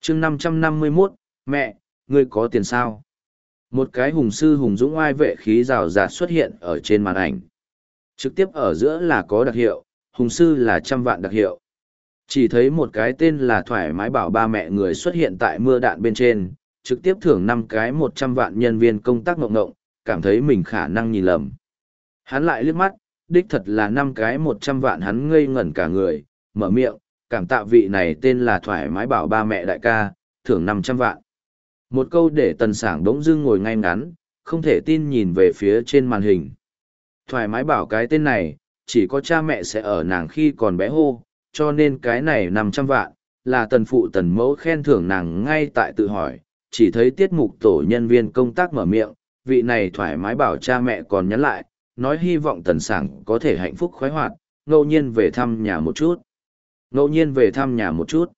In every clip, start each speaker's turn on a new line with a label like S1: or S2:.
S1: chương 551, mẹ, ngươi có tiền sao? Một cái hùng sư hùng dũng oai vệ khí rào rạt xuất hiện ở trên màn ảnh. Trực tiếp ở giữa là có đặc hiệu, hùng sư là 100 vạn đặc hiệu. Chỉ thấy một cái tên là thoải mái bảo ba mẹ người xuất hiện tại mưa đạn bên trên, trực tiếp thưởng 5 cái 100 vạn nhân viên công tác ngộng ngộng, cảm thấy mình khả năng nhìn lầm. Hắn lại liếc mắt, đích thật là 5 cái 100 vạn, hắn ngây ngẩn cả người, mở miệng, cảm tạ vị này tên là thoải mái bảo ba mẹ đại ca, thưởng 500 vạn. Một câu để Tần Sảng đống dưng ngồi ngay ngắn, không thể tin nhìn về phía trên màn hình. Thoải mái bảo cái tên này, chỉ có cha mẹ sẽ ở nàng khi còn bé hô, cho nên cái này 500 vạn, là tần phụ tần mẫu khen thưởng nàng ngay tại tự hỏi, chỉ thấy tiết mục tổ nhân viên công tác mở miệng, vị này thoải mái bảo cha mẹ còn nhắn lại, nói hy vọng Tần Sảng có thể hạnh phúc khoái hoạt, ngẫu nhiên về thăm nhà một chút. Ngẫu nhiên về thăm nhà một chút.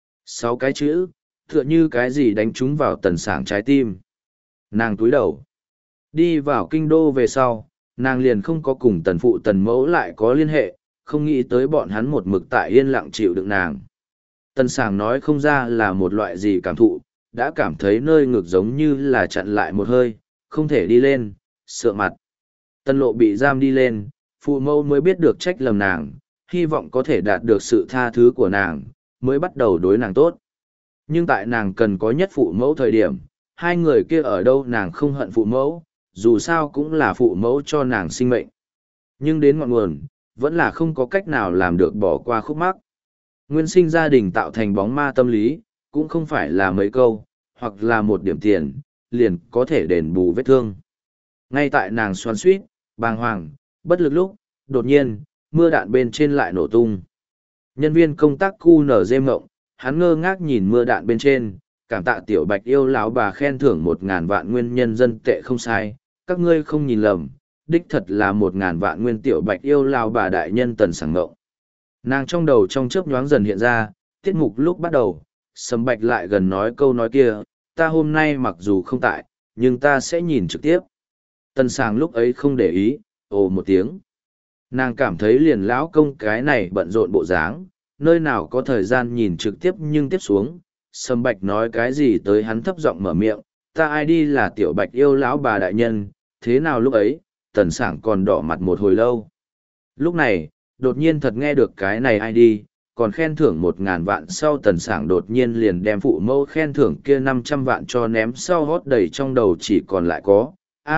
S1: 6 cái chữ, tựa như cái gì đánh trúng vào Tần Sảng trái tim. Nàng túi đầu. Đi vào kinh đô về sau, nàng liền không có cùng tần phụ tần mẫu lại có liên hệ, không nghĩ tới bọn hắn một mực tại yên lặng chịu đựng nàng. Tần Sảng nói không ra là một loại gì cảm thụ, đã cảm thấy nơi ngực giống như là chặn lại một hơi, không thể đi lên, sợ mặt. Tần lộ bị giam đi lên, phụ mẫu mới biết được trách lầm nàng, hy vọng có thể đạt được sự tha thứ của nàng, mới bắt đầu đối nàng tốt. Nhưng tại nàng cần có nhất phụ mẫu thời điểm, hai người kia ở đâu nàng không hận phụ mẫu, dù sao cũng là phụ mẫu cho nàng sinh mệnh. Nhưng đến ngọn nguồn, vẫn là không có cách nào làm được bỏ qua khúc mắc. Nguyên sinh gia đình tạo thành bóng ma tâm lý, cũng không phải là mấy câu, hoặc là một điểm tiền, liền có thể đền bù vết thương. Ngay tại nàng xoắn xuýt, bàng hoàng, bất lực lúc, đột nhiên, mưa đạn bên trên lại nổ tung. Nhân viên công tác khu nở dê mộng, hắn ngơ ngác nhìn mưa đạn bên trên, cảm tạ tiểu bạch yêu lão bà khen thưởng 1.000 vạn nguyên nhân dân tệ không sai, các ngươi không nhìn lầm, đích thật là 1.000 vạn nguyên tiểu bạch yêu lão bà đại nhân Tần Sảng ngộng. Nàng trong đầu trong chớp nhoáng dần hiện ra, tiết mục lúc bắt đầu, Sầm Bạch lại gần nói câu nói kia, ta hôm nay mặc dù không tại, nhưng ta sẽ nhìn trực tiếp. Tần Sảng lúc ấy không để ý, ồ một tiếng. Nàng cảm thấy liền lão công cái này bận rộn bộ dáng, nơi nào có thời gian nhìn trực tiếp, nhưng tiếp xuống, Sầm Bạch nói cái gì tới hắn thấp giọng mở miệng, ta ai đi là tiểu bạch yêu lão bà đại nhân, thế nào lúc ấy, Tần Sảng còn đỏ mặt một hồi lâu. Lúc này, đột nhiên thật nghe được cái này ai đi, còn khen thưởng 1.000 vạn sau Tần Sảng đột nhiên liền đem phụ mẫu khen thưởng kia 500 vạn cho ném sau hót đầy trong đầu chỉ còn lại có,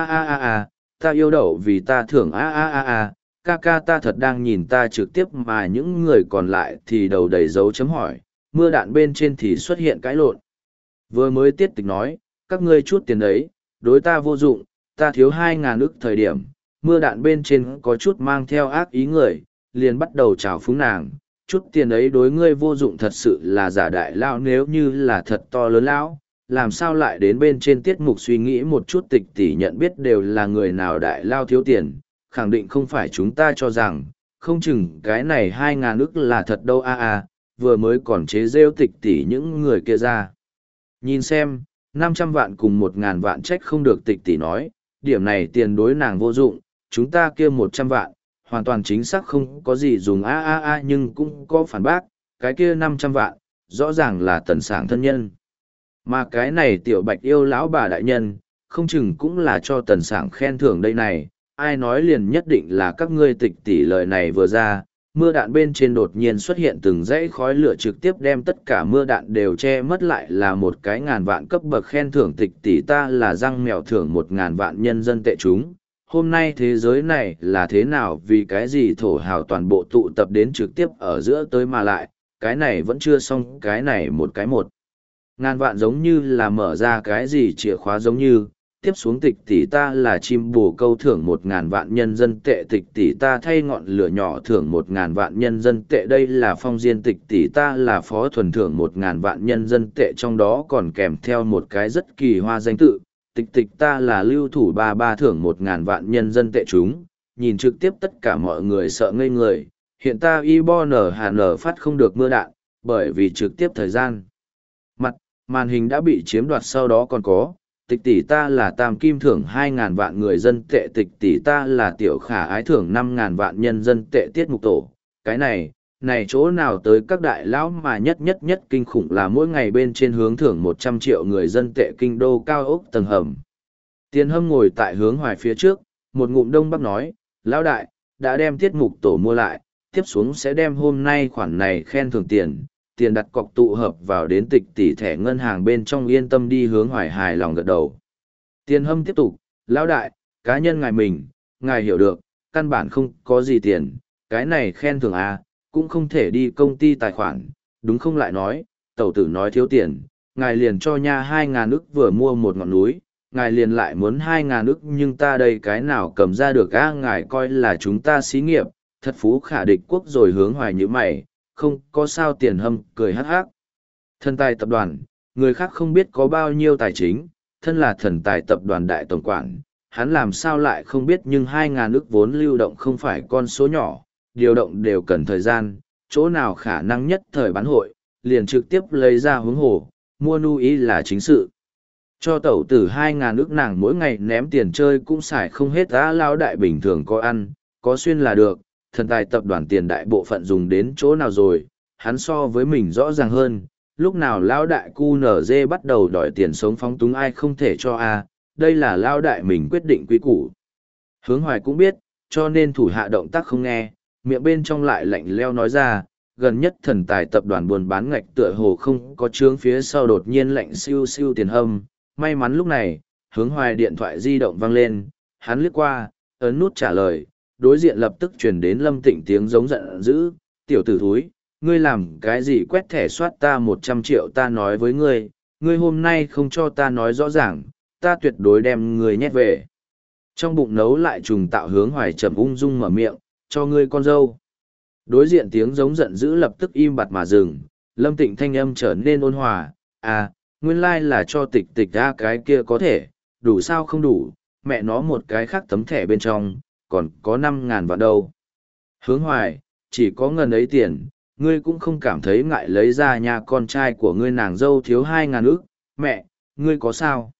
S1: ta yêu đậu vì ta thưởng ca ca ta thật đang nhìn ta trực tiếp mà những người còn lại thì đầu đầy dấu chấm hỏi, mưa đạn bên trên thì xuất hiện cãi lộn. Vừa mới tiết tịch nói, các ngươi chút tiền đấy, đối ta vô dụng, ta thiếu 2.000 ức thời điểm, mưa đạn bên trên có chút mang theo ác ý người, liền bắt đầu chào phúng nàng, chút tiền ấy đối ngươi vô dụng thật sự là giả đại lao, nếu như là thật to lớn lão, làm sao lại đến bên trên tiết mục suy nghĩ một chút tịch tỷ nhận biết đều là người nào đại lao thiếu tiền, khẳng định không phải chúng ta cho rằng, không chừng cái này 2.000 ức là thật đâu vừa mới còn chế rêu tịch tỷ những người kia ra. Nhìn xem, 500 vạn cùng 1.000 vạn trách không được tịch tỷ nói, điểm này tiền đối nàng vô dụng, chúng ta kia 100 vạn, hoàn toàn chính xác không có gì dùng nhưng cũng có phản bác, cái kia 500 vạn, rõ ràng là Tần Sảng thân nhân. Mà cái này tiểu bạch yêu lão bà đại nhân, không chừng cũng là cho Tần Sảng khen thưởng đây này, ai nói liền nhất định là các ngươi tịch tỷ lời này vừa ra, mưa đạn bên trên đột nhiên xuất hiện từng dãy khói lửa trực tiếp đem tất cả mưa đạn đều che mất, lại là một cái 1.000 vạn cấp bậc khen thưởng tịch tỷ ta là răng mèo thưởng 1.000 vạn nhân dân tệ chúng. Hôm nay thế giới này là thế nào, vì cái gì thổ hào toàn bộ tụ tập đến trực tiếp ở giữa tới mà lại, cái này vẫn chưa xong, cái này một cái 1.000 vạn giống như là mở ra cái gì chìa khóa giống như, tiếp xuống tịch tỷ ta là chim bồ câu thưởng 1.000 vạn nhân dân tệ, tịch tỷ ta thay ngọn lửa nhỏ thưởng 1.000 vạn nhân dân tệ, đây là phong diên, tịch tỷ ta là phó thuần thưởng 1.000 vạn nhân dân tệ, trong đó còn kèm theo một cái rất kỳ hoa danh tự, tịch tịch ta là lưu thủ ba ba thưởng 1.000 vạn nhân dân tệ chúng, nhìn trực tiếp tất cả mọi người sợ ngây người, hiện ta IBONHN phát không được mưa đạn, bởi vì trực tiếp thời gian. Màn hình đã bị chiếm đoạt, sau đó còn có, tịch tỷ ta là tam kim thưởng 2.000 vạn người dân tệ, tịch tỷ ta là tiểu khả ái thưởng 5.000 vạn nhân dân tệ tiết mục tổ, cái này, này chỗ nào tới các đại lão mà nhất kinh khủng là mỗi ngày bên trên hướng thưởng 100 triệu người dân tệ kinh đô cao ốc tầng hầm. Tiền Hâm ngồi tại hướng Hoài phía trước, một ngụm đông bắc nói, lão đại, đã đem tiết mục tổ mua lại, tiếp xuống sẽ đem hôm nay khoản này khen thưởng tiền đặt cọc tụ hợp vào đến tịch tỷ thẻ ngân hàng bên trong, yên tâm đi. Hướng Hoài hài lòng gật đầu. Tiền Hâm tiếp tục, lão đại, cá nhân ngài mình, ngài hiểu được, căn bản không có gì tiền, cái này khen thưởng à, cũng không thể đi công ty tài khoản, đúng không? Lại nói, tẩu tử nói thiếu tiền, ngài liền cho nha 2.000 ức vừa mua một ngọn núi, ngài liền lại muốn 2.000 ức, nhưng ta đây cái nào cầm ra được á? Ngài coi là chúng ta xí nghiệp, thật phú khả địch quốc rồi. Hướng Hoài như mày, không có sao. Tiền Hâm cười hắc hắc. Thần tài tập đoàn, người khác không biết có bao nhiêu tài chính, thân là thần tài tập đoàn đại tổng quản, hắn làm sao lại không biết, nhưng 2.000 ức vốn lưu động không phải con số nhỏ, điều động đều cần thời gian, chỗ nào khả năng nhất thời bán hội, liền trực tiếp lấy ra huống hồ, mua nu ý là chính sự. Cho tẩu tử 2.000 ức nàng mỗi ngày ném tiền chơi cũng xài không hết á. Lao đại bình thường có ăn, có xuyên là được, thần tài tập đoàn tiền đại bộ phận dùng đến chỗ nào rồi, hắn so với mình rõ ràng hơn, lúc nào Lao đại cu nở dê bắt đầu đòi tiền sống phóng túng ai không thể cho a, đây là Lao đại mình quyết định quy củ. Hướng Hoài cũng biết, cho nên thủ hạ động tác không nghe, miệng bên trong lại lạnh leo nói ra, gần nhất thần tài tập đoàn buôn bán ngạch tựa hồ không có chướng, phía sau đột nhiên lạnh siêu siêu. Tiền Hâm, may mắn lúc này, Hướng Hoài điện thoại di động vang lên, hắn liếc qua, ấn nút trả lời, đối diện lập tức truyền đến Lâm Tịnh tiếng giống giận dữ, tiểu tử thúi, ngươi làm cái gì quét thẻ soát ta 100 triệu, ta nói với ngươi, ngươi hôm nay không cho ta nói rõ ràng, ta tuyệt đối đem ngươi nhét về. Trong bụng nấu lại trùng tạo. Hướng Hoài trầm ung dung mở miệng, cho ngươi con dâu. Đối diện tiếng giống giận dữ lập tức im bặt mà dừng, Lâm Tịnh thanh âm trở nên ôn hòa, à, nguyên lai là cho tịch tịch ra cái kia có thể, đủ sao không đủ, mẹ nó một cái khác tấm thẻ bên trong, còn có 5.000 vạn đâu. Hướng Hoài, chỉ có ngần ấy tiền, ngươi cũng không cảm thấy ngại lấy ra nhà con trai của ngươi nàng dâu thiếu 2.000 ức, mẹ, ngươi có sao?